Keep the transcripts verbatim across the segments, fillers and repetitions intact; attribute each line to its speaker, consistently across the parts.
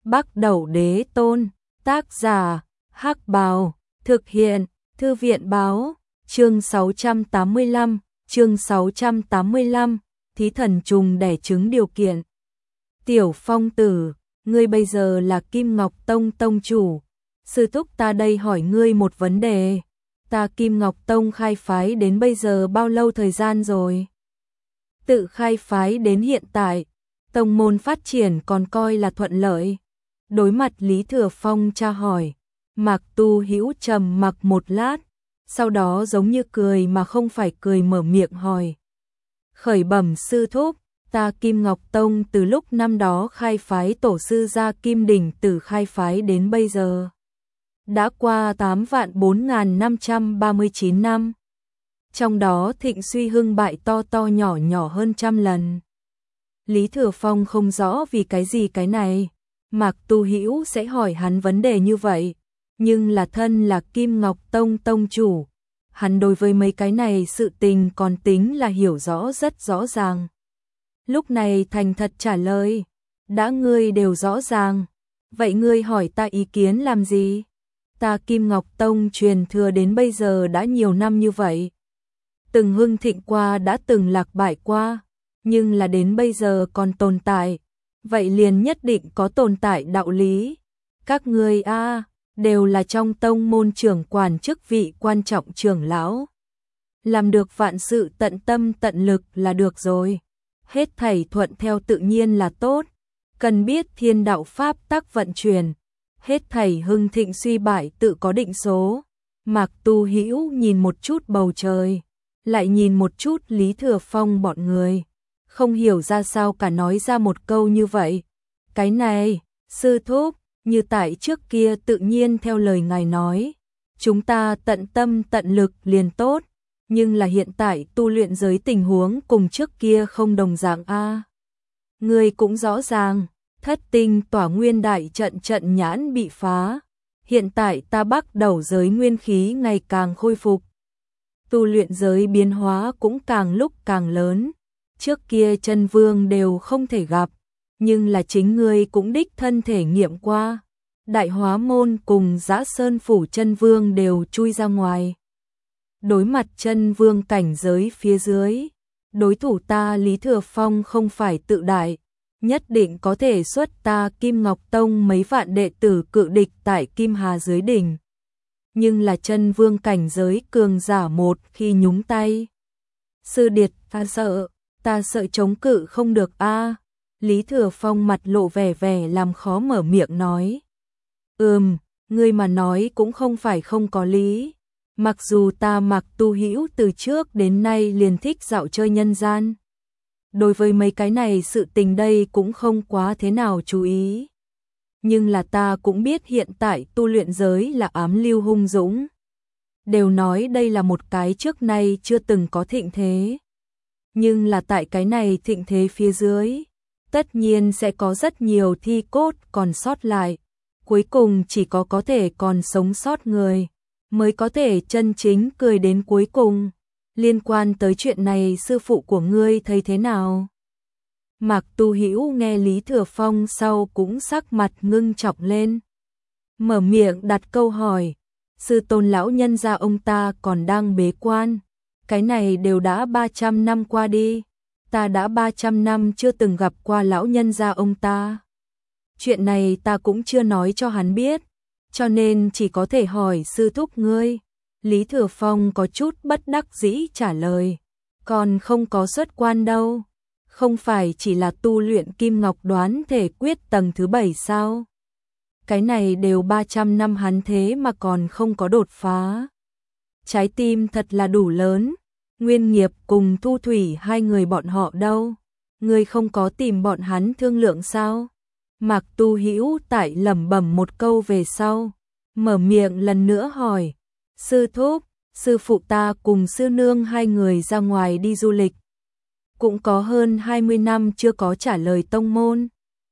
Speaker 1: Bắc Đẩu Đế Tôn, tác giả, Hắc Bào, thực hiện, Thư viện Báo, chương sáu trăm tám mươi lăm, chương sáu trăm tám mươi lăm, thí thần trùng đẻ trứng điều kiện. Tiểu Phong tử, ngươi bây giờ là Kim Ngọc Tông tông chủ, sư thúc ta đây hỏi ngươi một vấn đề, ta Kim Ngọc Tông khai phái đến bây giờ bao lâu thời gian rồi? Tự khai phái đến hiện tại, tông môn phát triển còn coi là thuận lợi. Đối mặt Lý Thừa Phong tra hỏi, Mạc Tu Hữu trầm mặc một lát, sau đó giống như cười mà không phải cười mở miệng hỏi. Khởi bẩm sư thúc, ta Kim Ngọc Tông từ lúc năm đó khai phái tổ sư ra Kim Đỉnh từ khai phái đến bây giờ. Đã qua tám vạn bốn nghìn năm trăm ba mươi chín năm. Trong đó thịnh suy hưng bại to to nhỏ nhỏ hơn trăm lần. Lý Thừa Phong không rõ vì cái gì cái này, Mạc Tu Hữu sẽ hỏi hắn vấn đề như vậy, nhưng là thân là Kim Ngọc Tông tông chủ, hắn đối với mấy cái này sự tình còn tính là hiểu rõ rất rõ ràng. Lúc này thành thật trả lời, đã ngươi đều rõ ràng, vậy ngươi hỏi ta ý kiến làm gì? Ta Kim Ngọc Tông truyền thừa đến bây giờ đã nhiều năm như vậy. Từng hưng thịnh qua đã từng lạc bại qua, nhưng là đến bây giờ còn tồn tại, vậy liền nhất định có tồn tại đạo lý. Các ngươi a đều là trong tông môn trưởng quản chức vị quan trọng trưởng lão. Làm được vạn sự tận tâm tận lực là được rồi. Hết thảy thuận theo tự nhiên là tốt. Cần biết thiên đạo pháp tắc vận chuyển. Hết thảy hưng thịnh suy bại tự có định số. Mạc Tu Hữu nhìn một chút bầu trời, lại nhìn một chút Lý Thừa Phong bọn người. Không hiểu ra sao cả nói ra một câu như vậy. Cái này, sư thúc, như tại trước kia tự nhiên theo lời ngài nói. Chúng ta tận tâm tận lực liền tốt. Nhưng là hiện tại tu luyện giới tình huống cùng trước kia không đồng dạng a. Ngươi cũng rõ ràng, thất tinh tỏa nguyên đại trận trận nhãn bị phá. Hiện tại ta Bắc Đẩu giới nguyên khí ngày càng khôi phục. Tu luyện giới biến hóa cũng càng lúc càng lớn. Trước kia chân vương đều không thể gặp, nhưng là chính ngươi cũng đích thân thể nghiệm qua. Đại Hóa Môn cùng Dã Sơn Phủ chân vương đều chui ra ngoài. Đối mặt chân vương cảnh giới phía dưới, đối thủ ta Lý Thừa Phong không phải tự đại, nhất định có thể xuất ta Kim Ngọc Tông mấy vạn đệ tử cự địch tại Kim Hà dưới đỉnh. Nhưng là chân vương cảnh giới cường giả một khi nhúng tay. Sư điệt, ta sợ, ta sợ chống cự không được a. Lý Thừa Phong mặt lộ vẻ vẻ làm khó mở miệng nói. Ừm, ngươi mà nói cũng không phải không có lý. Mặc dù ta Mạc Tu Hữu từ trước đến nay liền thích dạo chơi nhân gian. Đối với mấy cái này sự tình đây cũng không quá thế nào chú ý. Nhưng là ta cũng biết hiện tại tu luyện giới là ám lưu hung dũng. Đều nói đây là một cái trước nay chưa từng có thịnh thế. Nhưng là tại cái này thịnh thế phía dưới, tất nhiên sẽ có rất nhiều thi cốt còn sót lại. Cuối cùng chỉ có có thể còn sống sót người, mới có thể chân chính cười đến cuối cùng. Liên quan tới chuyện này sư phụ của ngươi thấy thế nào? Mạc Tu Hữu nghe Lý Thừa Phong sau cũng sắc mặt ngưng trọng lên. Mở miệng đặt câu hỏi, sư tôn lão nhân gia ông ta còn đang bế quan. Cái này đều đã ba trăm năm qua đi, ta đã ba trăm năm chưa từng gặp qua lão nhân gia ông ta. Chuyện này ta cũng chưa nói cho hắn biết, cho nên chỉ có thể hỏi sư thúc ngươi. Lý Thừa Phong có chút bất đắc dĩ trả lời, còn không có xuất quan đâu, không phải chỉ là tu luyện Kim Ngọc đoán thể quyết tầng thứ bảy sao? Cái này đều ba trăm năm hắn thế mà còn không có đột phá. Trái tim thật là đủ lớn, Nguyên Nghiệp cùng Thu Thủy hai người bọn họ đâu? Ngươi không có tìm bọn hắn thương lượng sao? Mạc Tu Hữu tại lẩm bẩm một câu về sau, mở miệng lần nữa hỏi, sư thúc, sư phụ ta cùng sư nương hai người ra ngoài đi du lịch. Cũng có hơn hai mươi năm chưa có trả lời tông môn.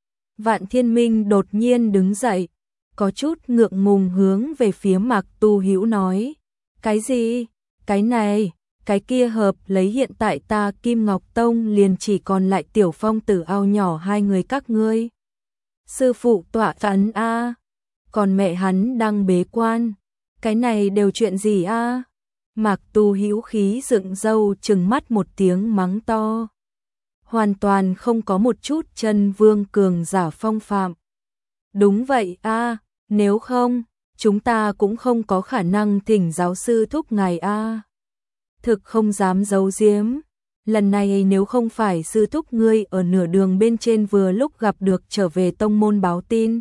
Speaker 1: Vạn Thiên Minh đột nhiên đứng dậy, có chút ngượng ngùng hướng về phía Mạc Tu Hữu nói, cái gì? Cái này, cái kia hợp lấy hiện tại ta Kim Ngọc Tông liền chỉ còn lại Tiểu Phong Tử ao nhỏ hai người các ngươi. Sư phụ tọa chấn a, còn mẹ hắn đang bế quan. Cái này đều chuyện gì a? Mạc Tu Hữu khí dựng râu trừng mắt một tiếng mắng to. Hoàn toàn không có một chút chân vương cường giả phong phạm. Đúng vậy a, nếu không, chúng ta cũng không có khả năng thỉnh giáo sư thúc ngài a. Thực không dám giấu giếm, lần này nếu không phải sư thúc ngươi ở nửa đường bên trên vừa lúc gặp được trở về tông môn báo tin.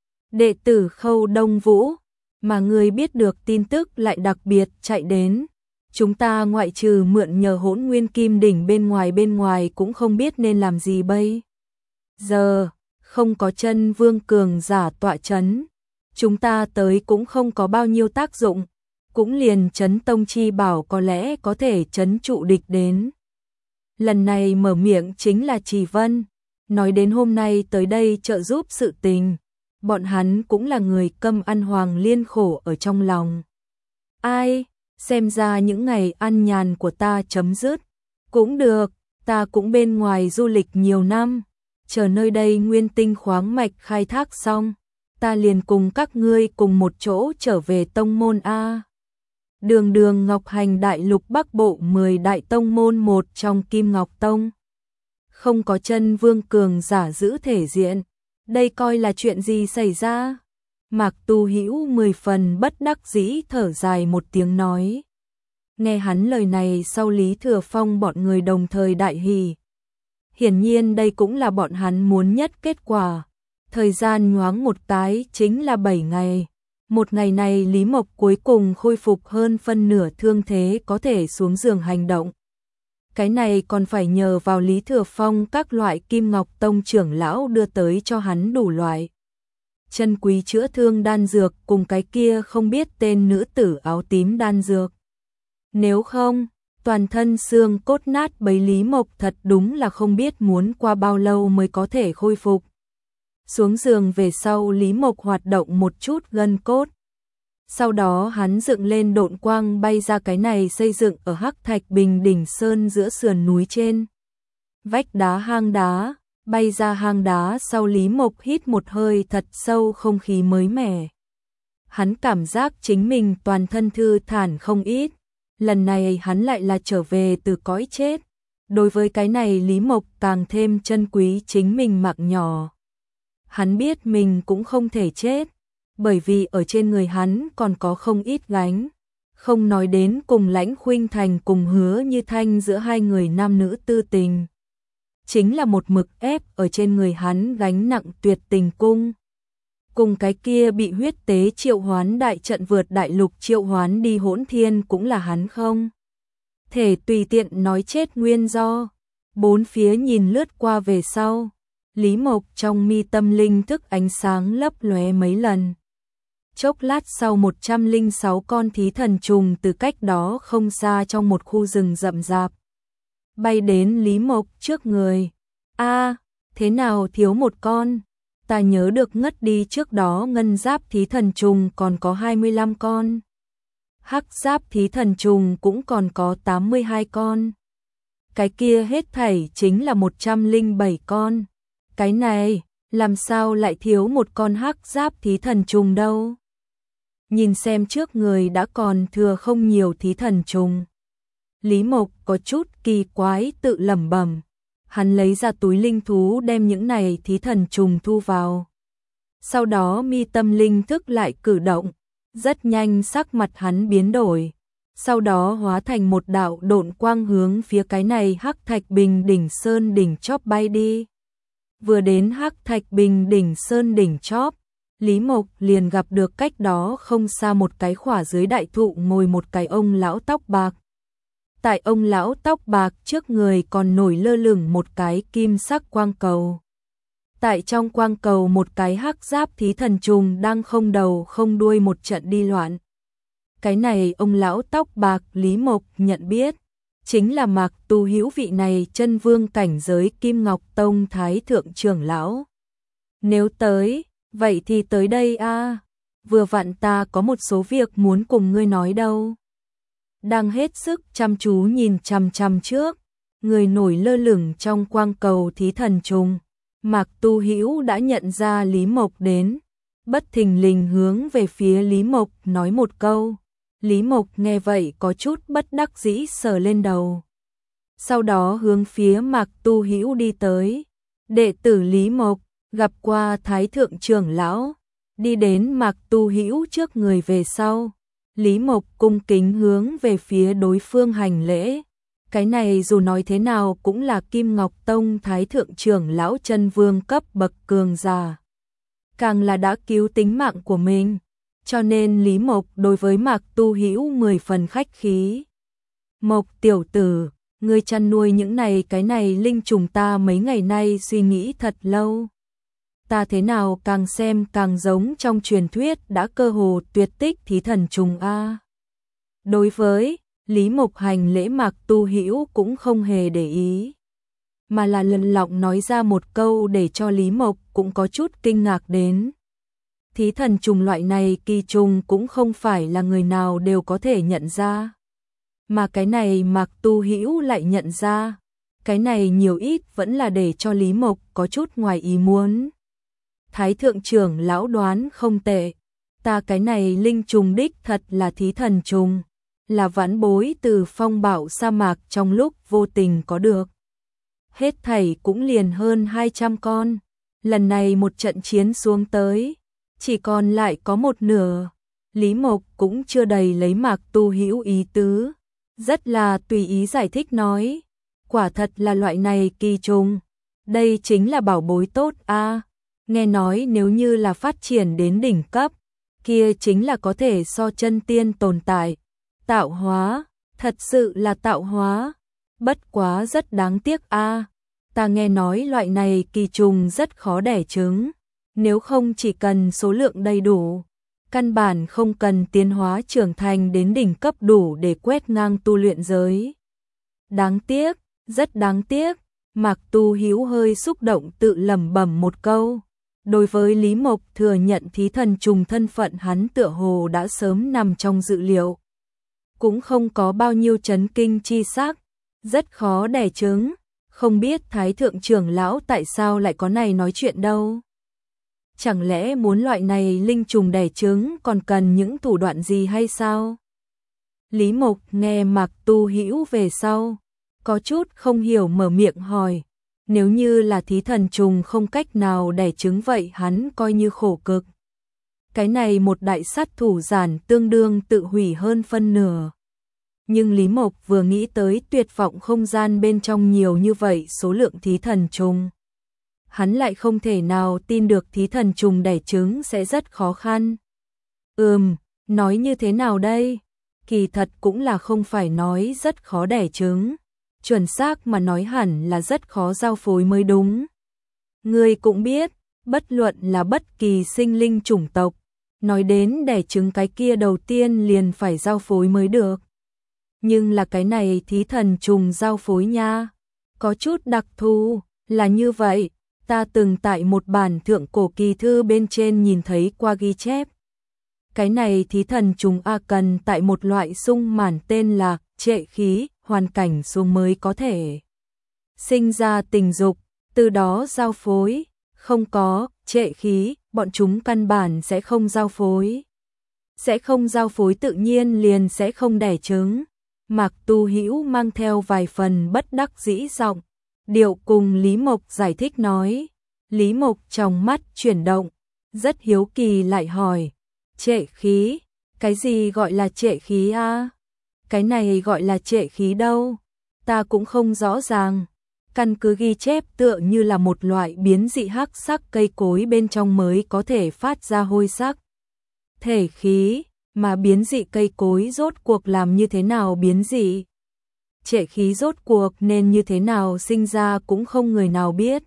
Speaker 1: Đệ tử Khâu Đông Vũ, mà ngươi biết được tin tức lại đặc biệt chạy đến. Chúng ta ngoại trừ mượn nhờ Hỗn Nguyên Kim Đỉnh bên ngoài bên ngoài cũng không biết nên làm gì bây giờ, không có chân vương cường giả tọa chấn. Chúng ta tới cũng không có bao nhiêu tác dụng, cũng liền chấn tông chi bảo có lẽ có thể chấn trụ địch đến. Lần này mở miệng chính là Trì Vân, nói đến hôm nay tới đây trợ giúp sự tình, bọn hắn cũng là người câm ăn hoàng liên khổ ở trong lòng. Ai, xem ra những ngày ăn nhàn của ta chấm dứt, cũng được, ta cũng bên ngoài du lịch nhiều năm, chờ nơi đây nguyên tinh khoáng mạch khai thác xong, ta liền cùng các ngươi cùng một chỗ trở về tông môn A. Đường đường Ngọc Hành Đại Lục Bắc Bộ mười đại tông môn một trong Kim Ngọc Tông. Không có chân vương cường giả giữ thể diện, đây coi là chuyện gì xảy ra? Mạc Tu Hữu mười phần bất đắc dĩ thở dài một tiếng nói. Nghe hắn lời này sau Lý Thừa Phong bọn người đồng thời đại hỉ. Hiển nhiên đây cũng là bọn hắn muốn nhất kết quả. Thời gian nhoáng một cái chính là bảy ngày. Một ngày này Lý Mộc cuối cùng khôi phục hơn phân nửa thương thế có thể xuống giường hành động. Cái này còn phải nhờ vào Lý Thừa Phong các loại Kim Ngọc Tông trưởng lão đưa tới cho hắn đủ loại chân quý chữa thương đan dược cùng cái kia không biết tên nữ tử áo tím đan dược. Nếu không, toàn thân xương cốt nát bấy Lý Mộc thật đúng là không biết muốn qua bao lâu mới có thể khôi phục. Xuống giường về sau Lý Mộc hoạt động một chút gân cốt. Sau đó hắn dựng lên độn quang bay ra cái này xây dựng ở Hắc Thạch Bình đỉnh sơn giữa sườn núi trên. Vách đá hang đá, bay ra hang đá sau Lý Mộc hít một hơi thật sâu không khí mới mẻ. Hắn cảm giác chính mình toàn thân thư thản không ít. Lần này hắn lại là trở về từ cõi chết. Đối với cái này Lý Mộc càng thêm trân quý chính mình mạng nhỏ. Hắn biết mình cũng không thể chết, bởi vì ở trên người hắn còn có không ít gánh. Không nói đến cùng Lãnh Khuynh Thành cùng Hứa Như Thanh giữa hai người nam nữ tư tình. Chính là một mực ép ở trên người hắn gánh nặng tuyệt tình cung. Cùng cái kia bị huyết tế triệu hoán đại trận vượt đại lục triệu hoán đi hỗn thiên cũng là hắn không thể tùy tiện nói chết nguyên do. Bốn phía nhìn lướt qua về sau, Lý Mộc trong mi tâm linh thức ánh sáng lấp lóe mấy lần. Chốc lát sau một trăm lẻ sáu con thí thần trùng từ cách đó không xa trong một khu rừng rậm rạp bay đến Lý Mộc trước người. A, thế nào thiếu một con? Ta nhớ được ngất đi trước đó ngân giáp thí thần trùng còn có hai mươi lăm con. Hắc giáp thí thần trùng cũng còn có tám mươi hai con. Cái kia hết thảy chính là một trăm lẻ bảy con. Cái này, làm sao lại thiếu một con hắc giáp thí thần trùng đâu? Nhìn xem trước người đã còn thừa không nhiều thí thần trùng. Lý Mộc có chút kỳ quái tự lẩm bẩm. Hắn lấy ra túi linh thú đem những này thí thần trùng thu vào. Sau đó mi tâm linh thức lại cử động, rất nhanh sắc mặt hắn biến đổi. Sau đó hóa thành một đạo độn quang hướng phía cái này Hắc Thạch Bình đỉnh sơn đỉnh chóp bay đi. Vừa đến Hắc Thạch Bình đỉnh sơn đỉnh chóp, Lý Mộc liền gặp được cách đó không xa một cái khỏa dưới đại thụ ngồi một cái ông lão tóc bạc. Tại ông lão tóc bạc trước người còn nổi lơ lửng một cái kim sắc quang cầu. Tại trong quang cầu một cái hắc giáp thí thần trùng đang không đầu không đuôi một trận đi loạn. Cái này ông lão tóc bạc Lý Mộc nhận biết, chính là Mạc Tu Hữu vị này chân vương cảnh giới Kim Ngọc Tông Thái Thượng trưởng lão. Nếu tới, vậy thì tới đây a, vừa vặn ta có một số việc muốn cùng ngươi nói đâu. Đang hết sức chăm chú nhìn chằm chằm trước, người nổi lơ lửng trong quang cầu thí thần trùng, Mạc Tu Hữu đã nhận ra Lý Mộc đến, bất thình lình hướng về phía Lý Mộc nói một câu. Lý Mộc nghe vậy có chút bất đắc dĩ sờ lên đầu. Sau đó hướng phía Mạc Tu Hữu đi tới. Đệ tử Lý Mộc gặp qua Thái thượng trưởng lão, đi đến Mạc Tu Hữu trước người về sau. Lý Mộc cung kính hướng về phía đối phương hành lễ. Cái này dù nói thế nào cũng là Kim Ngọc Tông Thái thượng trưởng lão chân vương cấp bậc cường giả, càng là đã cứu tính mạng của mình, cho nên Lý Mộc đối với Mạc Tu Hữu mười phần khách khí. Mộc tiểu tử, ngươi chăn nuôi những này cái này linh trùng ta mấy ngày nay suy nghĩ thật lâu. Ta thế nào càng xem càng giống trong truyền thuyết đã cơ hồ tuyệt tích thí thần trùng a. Đối với Lý Mộc hành lễ, Mạc Tu Hữu cũng không hề để ý, mà là lần lọng nói ra một câu để cho Lý Mộc cũng có chút kinh ngạc đến. Thí thần trùng loại này kỳ trùng cũng không phải là người nào đều có thể nhận ra, mà cái này Mạc Tu Hữu lại nhận ra, cái này nhiều ít vẫn là để cho Lý Mộc có chút ngoài ý muốn. Thái thượng trưởng lão đoán không tệ, ta cái này linh trùng đích thật là thí thần trùng, là vãn bối từ phong bạo sa mạc trong lúc vô tình có được. Hết thảy cũng liền hơn hai trăm con, lần này một trận chiến xuống tới, chỉ còn lại có một nửa. Lý Mộc cũng chưa đầy lấy Mạc Tu Hữu ý tứ, rất là tùy ý giải thích nói, quả thật là loại này kỳ trùng, đây chính là bảo bối tốt a. Nghe nói nếu như là phát triển đến đỉnh cấp, kia chính là có thể so chân tiên tồn tại. Tạo hóa, thật sự là tạo hóa, bất quá rất đáng tiếc a. Ta nghe nói loại này kỳ trùng rất khó đẻ trứng, nếu không chỉ cần số lượng đầy đủ, căn bản không cần tiến hóa trưởng thành đến đỉnh cấp đủ để quét ngang tu luyện giới. Đáng tiếc, rất đáng tiếc. Mạc Tu Hữu hơi xúc động tự lẩm bẩm một câu. Đối với Lý Mộc thừa nhận thí thần trùng thân phận, hắn tựa hồ đã sớm nằm trong dự liệu, cũng không có bao nhiêu chấn kinh chi sắc. Rất khó đẻ trứng, không biết Thái thượng trưởng lão tại sao lại có này nói chuyện đâu. Chẳng lẽ muốn loại này linh trùng đẻ trứng còn cần những thủ đoạn gì hay sao? Lý Mộc nghe Mạc Tu Hữu về sau, có chút không hiểu mở miệng hỏi. Nếu như là thí thần trùng không cách nào đẻ trứng vậy hắn coi như khổ cực. Cái này một đại sát thủ giản tương đương tự hủy hơn phân nửa. Nhưng Lý Mộc vừa nghĩ tới tuyệt vọng không gian bên trong nhiều như vậy số lượng thí thần trùng, hắn lại không thể nào tin được thí thần trùng đẻ trứng sẽ rất khó khăn. Ừm, nói như thế nào đây? Kỳ thật cũng là không phải nói rất khó đẻ trứng, chuẩn xác mà nói hẳn là rất khó giao phối mới đúng. Ngươi cũng biết, bất luận là bất kỳ sinh linh chủng tộc, nói đến đẻ trứng cái kia đầu tiên liền phải giao phối mới được. Nhưng là cái này thí thần trùng giao phối nha, có chút đặc thù, là như vậy, ta từng tại một bản thượng cổ kỳ thư bên trên nhìn thấy qua ghi chép. Cái này thí thần trùng A cần tại một loại sung mãn tên là trệ khí, hoàn cảnh xuống mới có thể sinh ra tình dục, từ đó giao phối, không có trệ khí, bọn chúng căn bản sẽ không giao phối. Sẽ không giao phối tự nhiên liền sẽ không đẻ trứng. Mạc Tu Hữu mang theo vài phần bất đắc dĩ giọng điệu cùng Lý Mộc giải thích nói. Lý Mộc trong mắt chuyển động, rất hiếu kỳ lại hỏi, trệ khí, cái gì gọi là trệ khí a? Cái này gọi là trệ khí đâu? Ta cũng không rõ ràng. Căn cứ ghi chép tựa như là một loại biến dị hắc sắc cây cối bên trong mới có thể phát ra hôi sắc thể khí, mà biến dị cây cối rốt cuộc làm như thế nào biến dị? Trệ khí rốt cuộc nên như thế nào sinh ra cũng không người nào biết.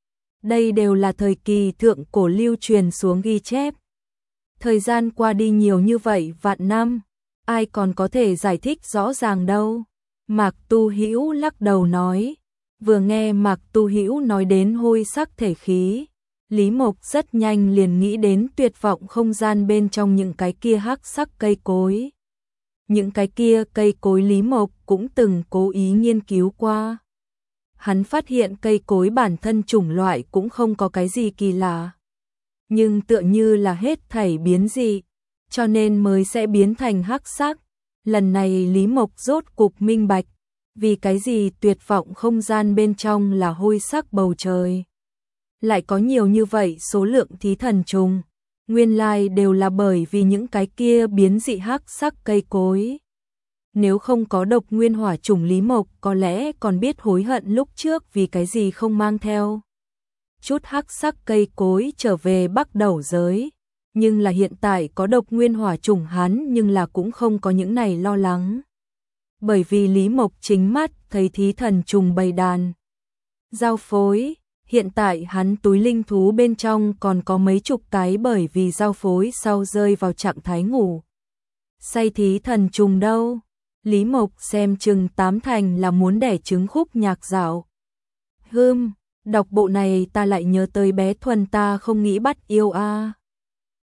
Speaker 1: Đây đều là thời kỳ thượng cổ lưu truyền xuống ghi chép. Thời gian qua đi nhiều như vậy vạn năm, ai còn có thể giải thích rõ ràng đâu. Mạc Tu Hữu lắc đầu nói. Vừa nghe Mạc Tu Hữu nói đến hôi sắc thể khí, Lý Mộc rất nhanh liền nghĩ đến tuyệt vọng không gian bên trong những cái kia hắc sắc cây cối. Những cái kia cây cối Lý Mộc cũng từng cố ý nghiên cứu qua. hắn phát hiện cây cối bản thân chủng loại cũng không có cái gì kỳ lạ. Nhưng tựa như là hết thảy biến dị, cho nên mới sẽ biến thành hắc sắc. Lần này Lý Mộc rốt cục minh bạch, vì cái gì tuyệt vọng không gian bên trong là hôi sắc bầu trời. Lại có nhiều như vậy số lượng thí thần trùng, nguyên lai đều là bởi vì những cái kia biến dị hắc sắc cây cối. Nếu không có độc nguyên hỏa trùng, Lý Mộc có lẽ còn biết hối hận lúc trước vì cái gì không mang theo chút hắc sắc cây cối trở về Bắc Đẩu giới. Nhưng là hiện tại có độc nguyên hỏa trùng hắn nhưng là cũng không có những này lo lắng. Bởi vì Lý Mộc chính mắt thấy thí thần trùng bầy đàn giao phối, hiện tại hắn túi linh thú bên trong còn có mấy chục cái bởi vì giao phối sau rơi vào trạng thái ngủ say thí thần trùng đâu. Lý Mộc xem chừng tám thành là muốn đẻ trứng khúc nhạc dạo. Hưm, đọc bộ này ta lại nhớ tới bé Thuần ta không nghĩ bắt yêu a. À.